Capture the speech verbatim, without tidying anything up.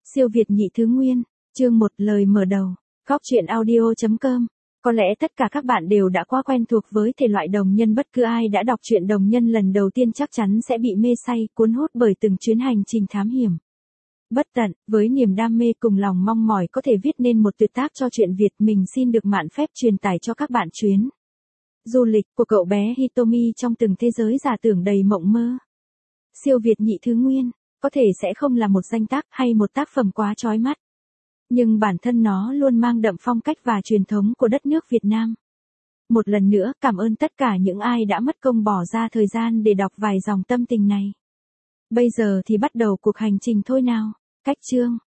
Siêu Việt nhị thứ nguyên, chương một lời mở đầu, góc truyện audio chấm com. Có lẽ tất cả các bạn đều đã quá quen thuộc với thể loại đồng nhân, bất cứ ai đã đọc truyện đồng nhân lần đầu tiên chắc chắn sẽ bị mê say, cuốn hút bởi từng chuyến hành trình thám hiểm bất tận, với niềm đam mê cùng lòng mong mỏi có thể viết nên một tuyệt tác cho truyện Việt. Mình xin được mạn phép truyền tải cho các bạn chuyến du lịch của cậu bé Hitomi trong từng thế giới giả tưởng đầy mộng mơ. Siêu Việt nhị thứ nguyên, có thể sẽ không là một danh tác hay một tác phẩm quá chói mắt, nhưng bản thân nó luôn mang đậm phong cách và truyền thống của đất nước Việt Nam. Một lần nữa, cảm ơn tất cả những ai đã mất công bỏ ra thời gian để đọc vài dòng tâm tình này. Bây giờ thì bắt đầu cuộc hành trình thôi nào. Cách chương,